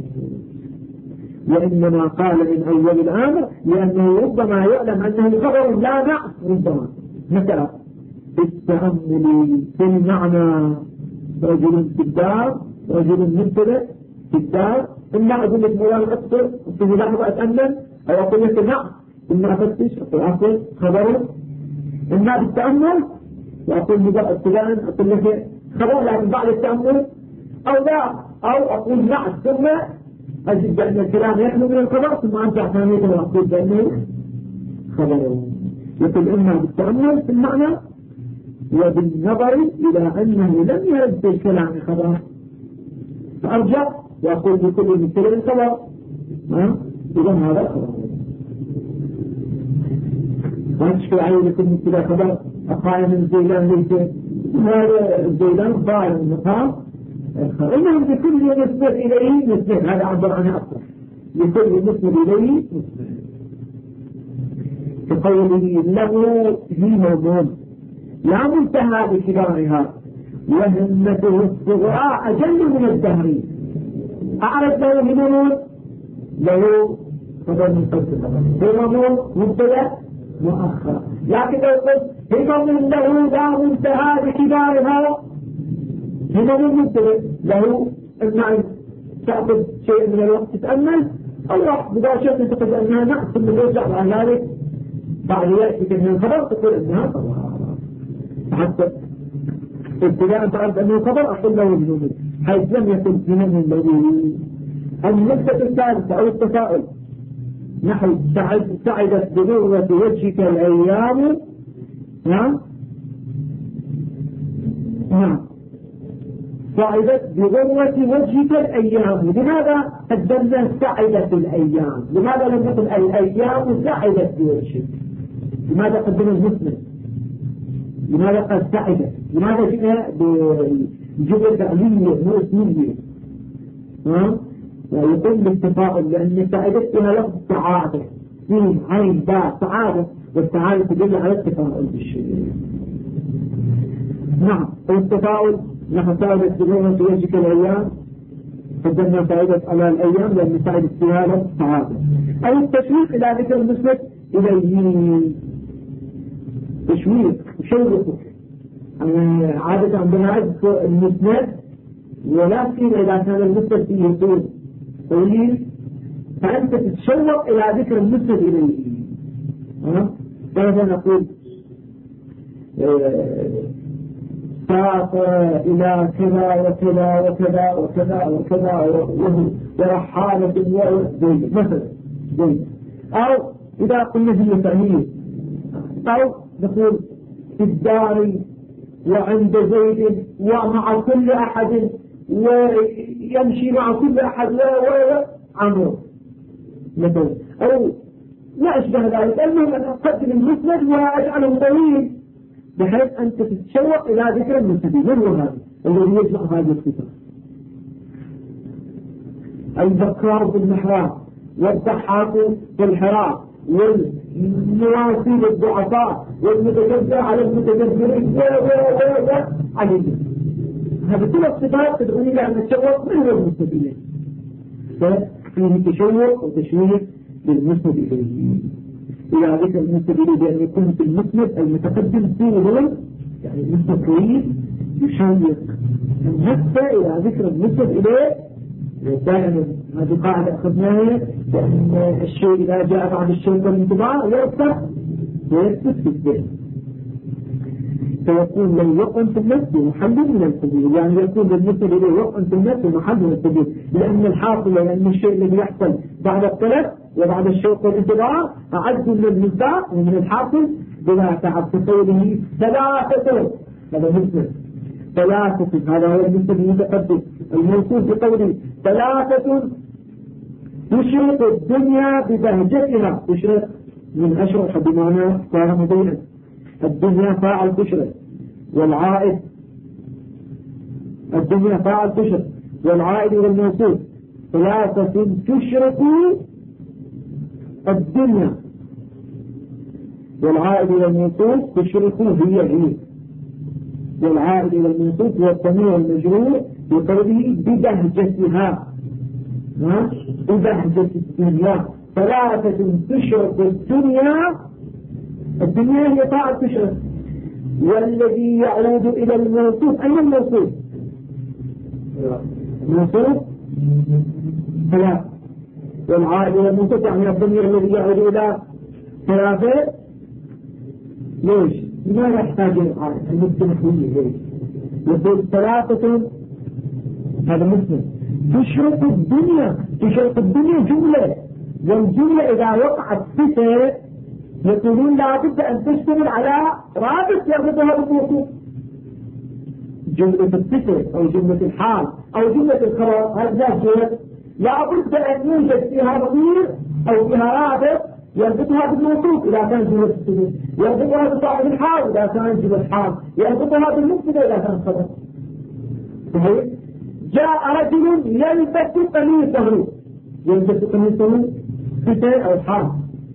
وانما قال من اول الامر لانه ربما يعلم انه خبر لا نعم ربما مثلا التأمل في المعنى رجل في الدار رجل مبتدأ في الدار إما أقول لك مولانا أكثر في لحظة أتأمل أو أقول لك نعم إما أفتش أقول خبره إما بالتأمل وأقول مجرد ابتداء أقول لك خبر لكن بعد التأمل أو لا أو أقول نعم ثم أجد بأن الكلام يخلو من الخبر ثم أرجع ثانية وأقول بأنه خبره. يقول إما بالتأمل في المعنى وبالنظر إلى أنه لم يرد الكلام خبره فأرجع وأقول بكل مثل الخبر إذا هذا خبر ما تشكل عليه لكل مثل خبر أقايم الزيلان ليس هذا الزيلان ضائع المقام إنهم بكل نسبة إليه نسبة هذا عبر عنه أكثر لكل نسبة إليه نسبة كقوله له همم لا منتهى بكبارها وهمته الصغرى أجل من الدهر أعرف له همم له خبر مقدم همم مبتدأ مؤخر لكن لو قلت همم له لا منتهى بكبارها همم مبتدأ له إما تأخذ شيء من الوقت تتأمل أو وقت مباشرة تقول أنها نقص من يرجع على ذلك بعد يأتي من الخبر تقول أنها خبر حتى ابتداء تعرف أنه خبر أقول له الجمل حيث لم يكن في من الذي النسبة الثالثة أو التفاؤل نحو سعدت بنورة وجهك الأيام نعم سعدت بغرة وجهك الأيام. لماذا قدمنا سعدت الأيام؟ لماذا لم نقل الأيام سعدت بوجهك؟ لماذا قدمنا المسند؟ لماذا قال سعدت؟ لماذا جئنا بجملة فعلية مو اسمية؟ يقول بالتفاؤل لأن سعدت فيها لفظ سعادة، سين عين باء سعادة، والسعادة تدل على التفاؤل بالشيء. نعم التفاؤل نحن سعدت بغرة وجهك الأيام، قدمنا سعدت على الأيام لأن سعدت فيها لفظ سعادة. أو التشويق إلى ذكر المسند إليه، تشويق يشوقك. عادة عندنا المسند، ولكن إذا كان المسند فيه طول طويل فأنت تتشوق إلى ذكر المسند إليه. فهذا نقول سافر إلى كذا وكذا وكذا وكذا وكذا ورحالة زيد مثلا زيد. أو إذا قلنا في فعلية، أو نقول في الدار وعند زيد ومع كل أحد ويمشي مع كل أحد وعمره مثلا، أو لا أشبه ذلك. المهم أن أقدم المسند وأجعله طويل بحيث أنت تتشوق إلى ذكر المسند. من هو هذا الذي يجمع هذه الصفات؟ البكار بالمحراب والضحاك بالحراب والمواسي بالضعفاء والمتجبر على المتجبرين عليهم. هذه كل الصفات تدعون إلى أن نتشوق من هو المسند إليه، ففيه تشوق وتشويق للمسند إليه إلى ذكر المسند إليه، بأن يكون في المسند المتقدم فيه يعني المسند كويس يشوق النفس إلى ذكر المسند إليه. دائما هذه قاعدة أخذناها، لأن الشيء إذا جاء بعد الشيء بالانتباه يرتب ويثبت في الذهن، فيكون له وقع في النفس ومحل من السبيل. يعني يكون بالنسبة إليه وقع في النفس ومحل من السبيل، لأن الحاصل لأن الشيء الذي يحصل بعد الطلب وبعد الشوق والانتباه أعد من المصداق ومن الحاصل بلا تعب. في قوله ثلاثة، هذا مثل ثلاثة، هذا هو المثل المتقدم الموصوف بقوله ثلاثة تشرق الدنيا ببهجتها. تشرق من أشرق بمعنى صار مبينا، الدنيا فاعل تشرق، والعائد الدنيا فاعل تشرق والعائد والموصوف. ثلاثة تشرق الدنيا، والعائد والموصوف تشرق هي، والعائد والموصوف والضمير المجرور بقوله ببهجتها، ببهجة الدنيا. ثلاثة تشرق الدنيا هي فاعل تشرق، والذي يعود إلى الموصوف. أين الموصوف؟ الموصوف ثلاثة، والعائد والموصوف يعني الضمير الذي يعود إلى ثلاثة. ليش؟ لماذا يحتاج العائد المستمحية؟ ليش؟ يقول ثلاثة، هذا مسلم. تشرق الدنيا، تشرق الدنيا جملة، والجملة إذا وقعت صفة يقولون لا بد أن تشتمل على رابط يربطها بالموصوف. جملة الصفة أو جملة الحال أو جملة الخبر، هذا لا بد أن يوجد فيها ضمير أو فيها رابط يربطها بالموصوف إذا كان جملة الصفة، يربطها بصاحب الحال إذا كان جملة الحال، يربطها بالمبتدأ إذا كان خبر. صحيح؟ جاء رجل يلبس قميصه، يلبس قميصه صفة أو حال،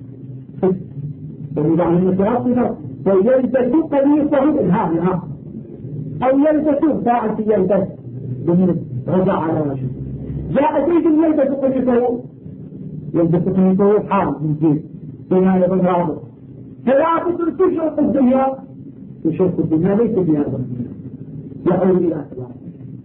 وإذا عن المتوسطة فيلبس قميصه بالهاء، أو يلبس فاعل في يلبس بمن رجع على وجهه. جاء زيد يلبس قميصه، يلبس قميصه حال من زيد فيها يكون رابط. ثلاثة تشرق الدنيا، تشرق الدنيا ليس بها يعود إلى ثلاثة.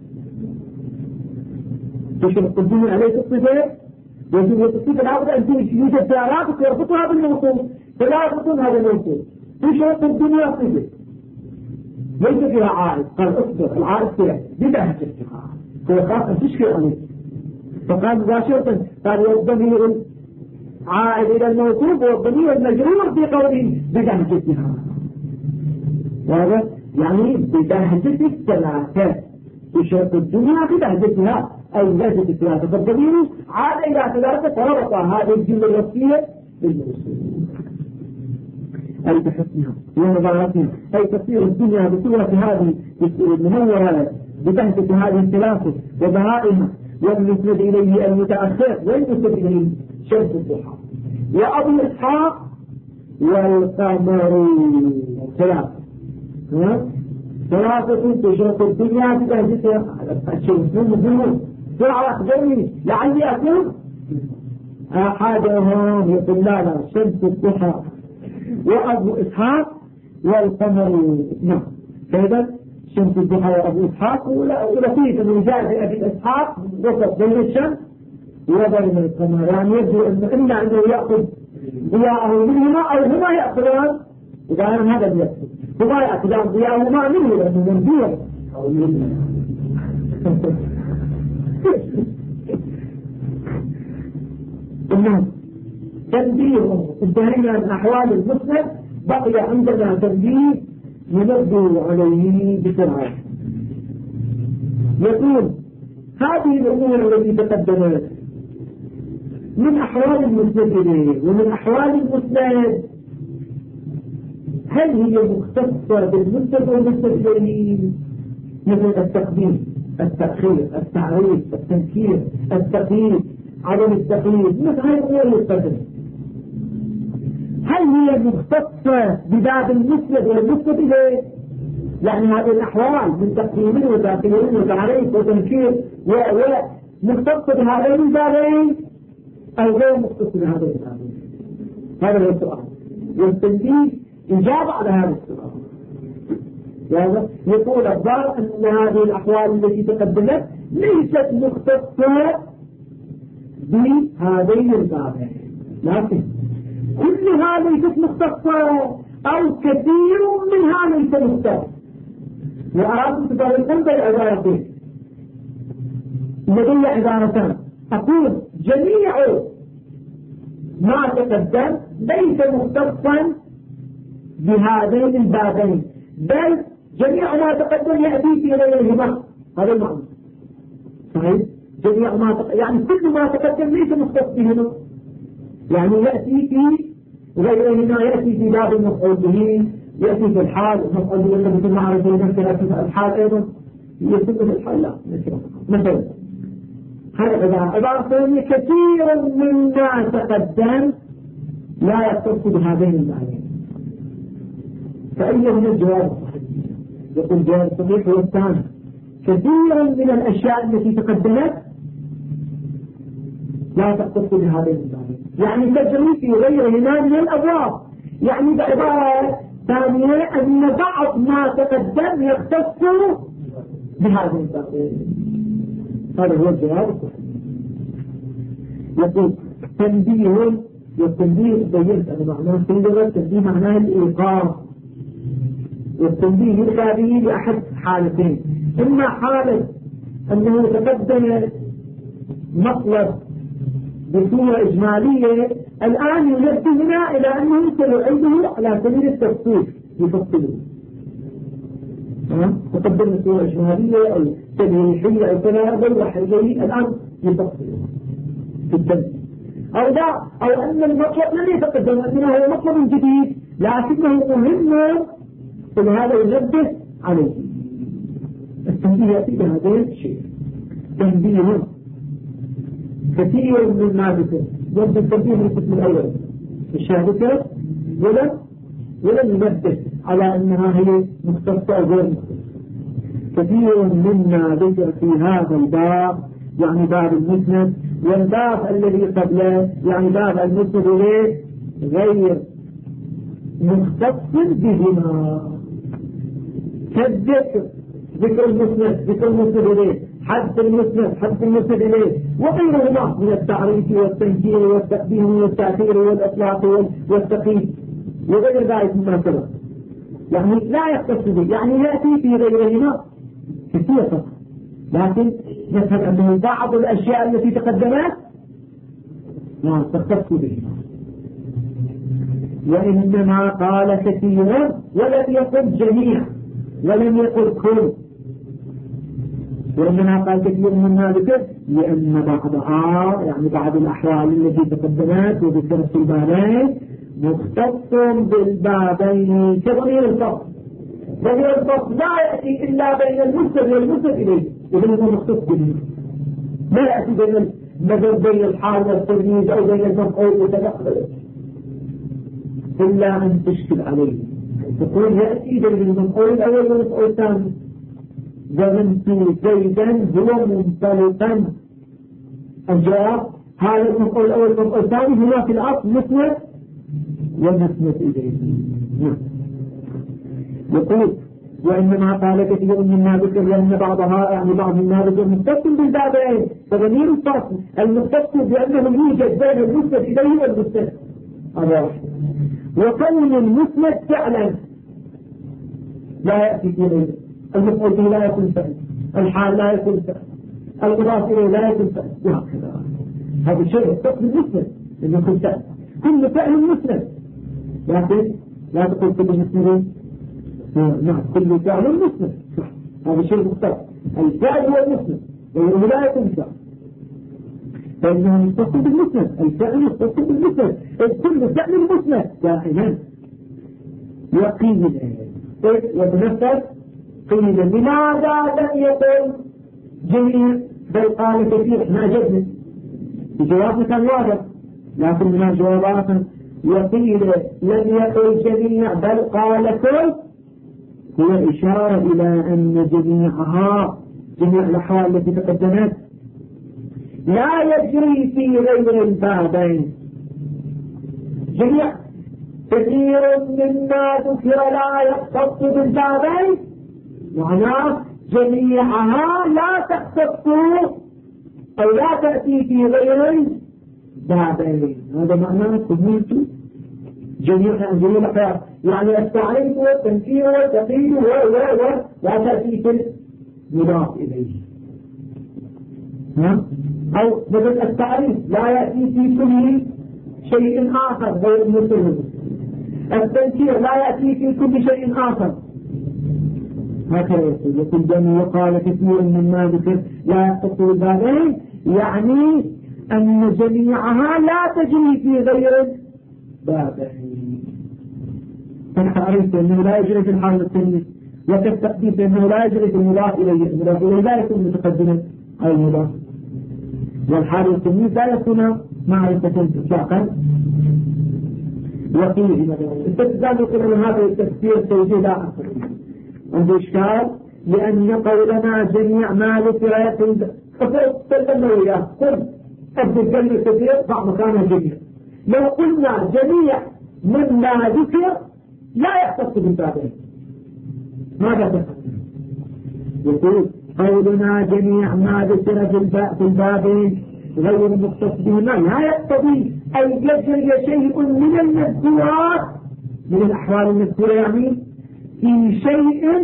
تشرق الدنيا ليس الصفة، يجب الصفة لابد أن يوجد فيها رابط يربطها بالموصوف. ثلاثة هذا الموصوف. تشرق الدنيا صفة ليس فيها عائد، قال اصبر العائد فيها ببهجتها، هو خاص أن تشكي عليه، فقال مباشرة قال والضمير عائد إلى الموصوف والضمير المجرور في قوله ببهجتها. وهذا يعني ببهجة الثلاثة بشرط الدنيا ببهجتها أي بهجة الثلاثة فالضمير عاد إلى ثلاثة فربط هذه الجملة الوصفية بالموصول أي بحسنها ونظارتها أي تصير الدنيا بصورة هذه المنورة ببهجة هذه الثلاثة وبهائها والمسند إليه المتأخر والمسند إليه شمس الضحى وأبو إسحاق والقمر ثلاثة تشرق الدنيا بتهجتها الشمس مهمون سرعة أخبرني لعلي أكون أحدهم يقول لا شمس الضحى وأبو إسحاق والقمر نعم فإذا شمس الضحى وأبو إسحاق ولطيف أنه جاء في أبي إسحاق وسط بين الشمس وبين القمر يعني يبدو إما أنه يأخذ ضياءه منهما أو هما يأخذان إذا هذا بيأخذ هما يأخذان ضياءهما منه لأنه منبيع إنه تنبيه انتهينا من أحوال المسلم بقي عندنا تنبيه ينبه عليه بسرعة يقول هذه الأمور التي تقدمت من أحوال المسند إليه ومن أحوال المسند هل هي مختصة بالمسند والمسند إليه مثل التقديم التأخير التعريف التنكير التقييد عدم التقييد مثل هذه الأمور اللي تقدمت هل هي مختصة بباب المسند والمسند إليه يعني هذه الأحوال من تقديم وتأخير وتعريف وتنكير ومختصة بهذين البابين أو غير مختص بهذا البابين هذا هو السؤال والتنبيه إجابة على هذا السؤال يقول الضار أن هذه الأحوال التي تقدمت ليست مختصة بهذين البابين لكن كلها ليست مختصة أو كثير منها ليس مختص وأردت تفرقون بين عبارتين لدي عبارتان أقول جميع ما تقدم ليس مختصا بهذين البابين بل جميع ما تقدم يأتي في غيرهما هذا المعنى صحيح جميع ما يعني كل ما تقدم ليس مختص بهما يعني يأتي في غيرهما يأتي في باب المفعول به يأتي في الحال المفعول به مثل المعرفة نفسه يأتي في الحال أيضا يأتي في الحال لا مثلا هذا عبارة ثانية كثير مما تقدم لا يختص بهذين المعنيين فأيهما الجواب الصحيح يقول الجواب الصحيح هو الثاني كثيرا من الأشياء التي تقدمت لا تختص بهذين المعنيين يعني تجري في غيرهما من الأبواب يعني بعبارة ثانية أن بعض ما تقدم يختص بهذين المعنيين هذا هو الجواب الصحيح يقول تنبيه والتنبيه بيّنت أنا معناه في اللغة التنبيه معناه الإيقاظ والتنبيه يرجع به لأحد حالتين إما حالة أنه تقدم مطلب بصورة إجمالية الآن ينبه هنا إلى أنه سيعيده على سبيل التفصيل يفصله تقدم بصورة إجمالية أو تدريحية أو كذا بيوح إليه الآن يفصله في التنبيه أو لا أو أن المطلب لم يتقدم أنه هو مطلب جديد لكنه مهم ولهذا ينبه عليه التنبيه يأتي بهذين الشيء تنبيه كثير من ما ذكر يبدو التنبيه من القسم الأول الشاهدة ولم ينبه على أنها هي مختصة أو غير مختصة كثير مما ذكر في هذا الباب يعني باب المسند والباب الذي قبله يعني باب المسند إليه غير مختص بهما كالذكر ذكر المسند إليه حد المسند إليه وغيرهما من التعريف والتنكير والتقديم والتأخير والإطلاق والتقييد وغير ذلك مما سبق يعني لا يختص به يعني يأتي في غيرهما كثيرة لكن نفهم أنه بعض الأشياء التي تقدمت لا تختص به وإنما قال كثيرا ولم يقل جميع ولم يقل كل، وإنما قال كثير من ذلك لأن بعضها يعني بعض الأحوال التي تقدمت وذكرت في البابين مختص بالبابين كضمير الفصل. ضمير الفصل لا يأتي إلا بين المسند والمسند إليه، وإذن هو مختص به، ما يأتي بين الحال والتلميذ أو بين المفعول وتدخل إلا أن تشكل عليه، تقول يأتي بين المفعول الأول والمفعول الثاني. ظننت زيدا هو منطلقا، الجواب هذا المفعول الأول والمفعول الثاني هما في الأصل مسند ومسند إليه. يقول وإنما قال كثير مما ذكر لأن بعضها يعني بعض مما ذكر مختص بالبابين، فضمير الفصل المختص بأنه يوجد بين المسند إليه والمسند هذا، وكون المسند فعلا لا يأتي إليه، المفعول به لا يكون فعل، الحال لا يكون فعل، المضاف إليه لا يكون فعل، وهكذا. هذا الشيء يختص بالمسند إنه يكون فعل، كل فعل مسند، لكن لا تقول كل مسند نعم كل فعل مسند، هذا الشيء مختص، الفعل هو المسند وغيره لا يكون فعل، فإنه يختص بالمسند، الفعل يختص بالمسند، كل فعل مسند دائما. وقيل وبنفسه قيل لماذا لم يقل جميع بل قال كثير؟ ما جبنا الجواب كان واضح، لكن من الجوابات وقيل لم يقل جميع بل قال كل، هو إشارة إلى أن جميع الأحوال التي تقدمت لا يجري في غير البابين. جميع كثير مما ذكر لا يختص بالبابين، معناه جميعها لا تختص أو لا تأتي في غير البابين. هذا معناه قبولت جميع الأحوال، يعني التعريف والتنكير والتقييد لا تأتي في المضاف إليه، أو مثل التعريف لا يأتي في كل شيء آخر غير المسلم، التنكير لا يأتي في كل شيء آخر، هكذا يقول جميع قال كثير مما ذكر لا يختص بالبابين، يعني أن جميعها لا تجري في غير البابين. فالتعريف أنه لا يجري في الحال الثاني، وكالتقديس أنه لا يجري في المضاف إليه، المضاف إليه لا يكون متقدما على المضاف، والحال الثاني لا يكون معرفة إطلاقا. وقيل مثلا استدلال يقول أن هذا التفسير توجيه لا أصل عنده إشكال، لأن قولنا جميع ما ذكر تكلمنا وياه قل أبدل كلمة كثير ضع مكانها جميع. لو قلنا جميع من لا ذكر لا يختص بالبابين، ماذا تفعل؟ يقول قولنا جميع ما ذكر في البابين غير مختص بهما لا يقتضي أن يجري شيء من المذكورات من الأحوال المذكورة، يعني في شيء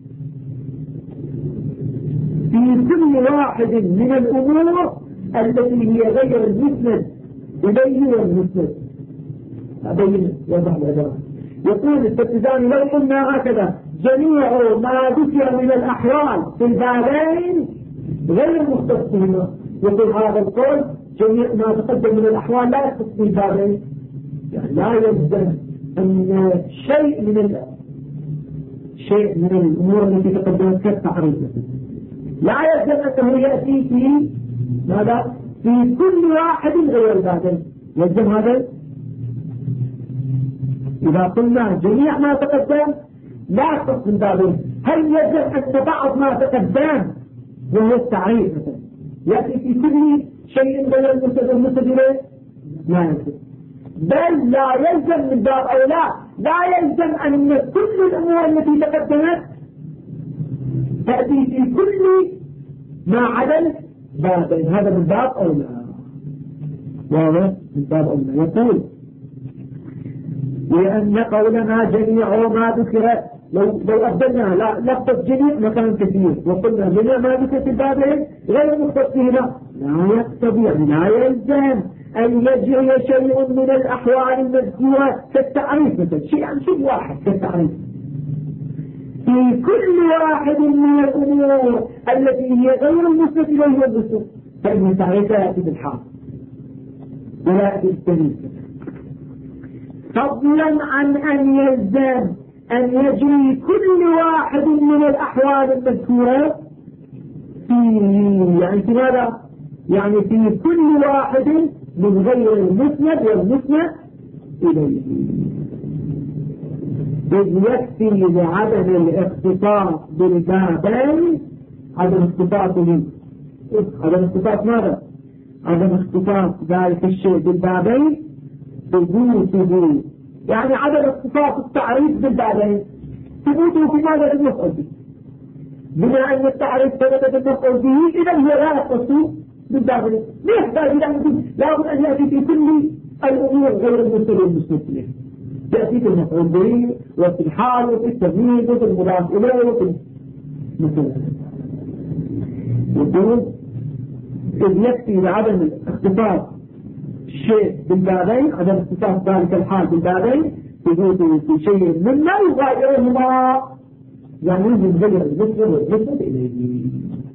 في كل واحد من الأمور التي هي غير المسند إليه والمسند. أبين وضع العبارة. يقول التتزاني لو قلنا هكذا جميع ما ذكر من الأحوال في البابين غير مختص بهما، يقول هذا القول جميع ما تقدم من الأحوال لا يختص بالبابين، يعني لا يلزم أن شيء من الأمور التي تقدمت كالتعريف لا يلزم أنه يأتي في ماذا؟ في كل واحد غير البابين، يلزم هذا. إذا قلنا جميع ما تقدم لا يختص بالبابين، هل يلزم أن بعض ما تقدم وهو التعريف مثلا يأتي في كل شيء غير المسند إليه؟ لا يلزم، بل لا يلزم من باب أو لا يلزم أن كل الأمور التي تقدمت تأتي في كل ما عدا بابين، هذا من باب أو لا، واضح من باب أو لا. يقول لأن قولنا جميع ما ذكر لو أبدلنا لفظ جميع مكان كثير وقلنا جميع ما ذكر في البابين غير مختص بهما لا يقتضي لا يلزم أن يجري شيء من الأحوال المذكورة كالتعريف مثلا، شيء واحد كالتعريف في كل واحد من الأمور التي هي غير المسند إليه والمسند، فإن تعريفها يأتي بالحال ولا يأتي بالتمييز. فضلا عن أن يلزم أن يجري كل واحد من الأحوال المذكورة فيه، يعني في ماذا؟ يعني في كل واحد من غير المسند والمسند إليه. إذ يكفي لعدم الاختصاص بالبابين عدم اختصاص ماذا؟ عدم اختصاص ذلك الشيء بالبابين ثبوته، يعني عدم اختصاص التعريف بالبابين ثبوته في ماذا؟ في المفعول به. بما أن التعريف ثبت بالمفعول به إذا هو لا يختص بالبابين، لا يحتاج إلى لابد أن يأتي في كل الأمور غير المسند والمسند إليه، يأتي في المفعول به وفي الحال وفي التمييز وفي المضاف إليه وفي المثل. يقول إذ يكفي لعدم اختصاص الشيء بالبابين، عدم اختصاص ذلك الحال بالبابين ثبوته في شيء مما يغايرهما، يعني من غير المسند والمسند إليه.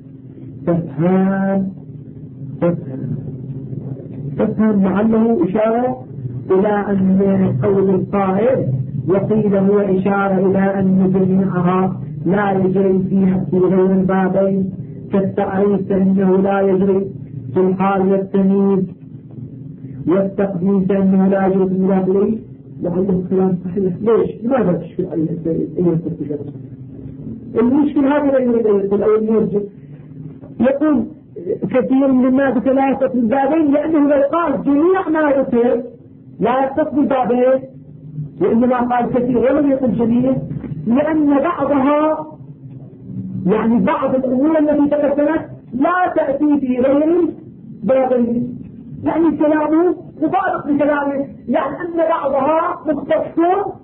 تفهم لعله إشارة إلى أن قول القائل وقيل هو إشارة إلى أن جميعها لا يجري فيها في غير البابين كالتعريف فإنه لا يجري في الحال والتمييز، والتقديم فإنه لا يجري في المضاف إليه. لعله الكلام صحيح. ليش؟ لماذا تشكل عليه التفكير؟ المشكل هذا الأول يرجع يقول كثير من الناس لا يختص بالبابين، لأنه لو قال جميع ما ذكر لا يختص بالبابين، وإنما قال كثير ولم يقل جميع، لأن بعضها يعني بعض الأمور التي تقدمت لا تأتي في غير البابين، يعني كلامه مطابق بكلامه، يعني أن بعضها مختص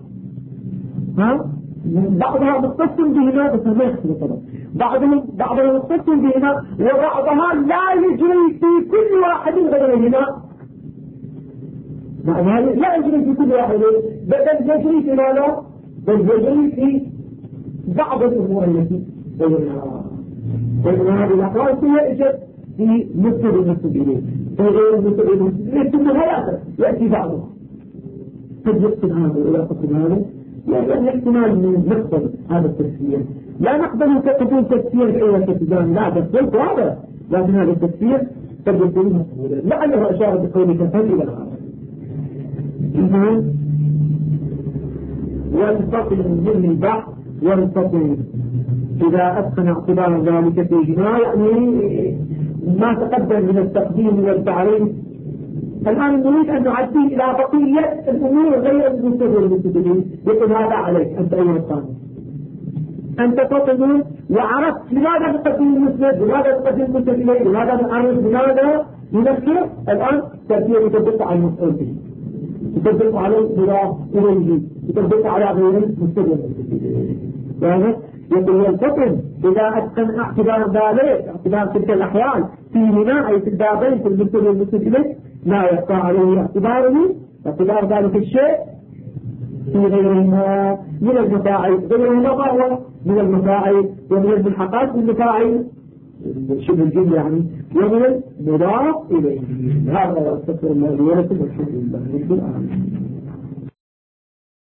بعضها مختص بهما، بس ما يختلف طبعا، بعضها مختص بهما وبعضها لا يجري في كل واحد غيرهما، بعضها لا يجري في كل واحد بل يجري في ماذا؟ بل يجري في بعض الأمور التي غيرها. هذه الأحوال فيها إجت في مثل المسلم إليه، في غير المسلم إليه كلها يأتي بعضها، قد يقصد هذا ولا يقصد هذا، يعني احتمال من نقبل هذا التفسير، لا نقبل كتبون تفسير بأي كتبان، لا تفسير هذا، لكن هذا التفسير قد يكون مقبولا، لعله أشار بقوله كفر إلى هذا. والفصل من البحث والفصل إذا أتقن اعتبار ذلك فيهما، يعني ما تقدم من التقديم والتعريف. الآن نريد أن نعدي إلى بقية الأمور غير المسند والمسندين. يقول هذا عليك أنت أيها الطالب، أنت تطلب وعرفت لماذا نقدم المسند، لماذا نقدم المسند إليه، لماذا نعرف، لماذا نذكر. الآن ترتيب يطبق على المسؤول به، يطبق على المضاف إليه، يطبق على غير المسند والمسندين. يقول الفصل إذا أتقن اعتبار ذلك، اعتبار تلك الأحوال فيهما أي في البابين في المسند والمسند إليه، لا يبقى عليه اعتبار ذلك الشيء في غيرهما من المفاعل، غيرهما هو من المفاعل ومن الملحقات بالمفاعل شبه الجملة يعني، ومن المضاف إليه. هذا استغفر الله لي ولكم والحمد لله رب العالمين.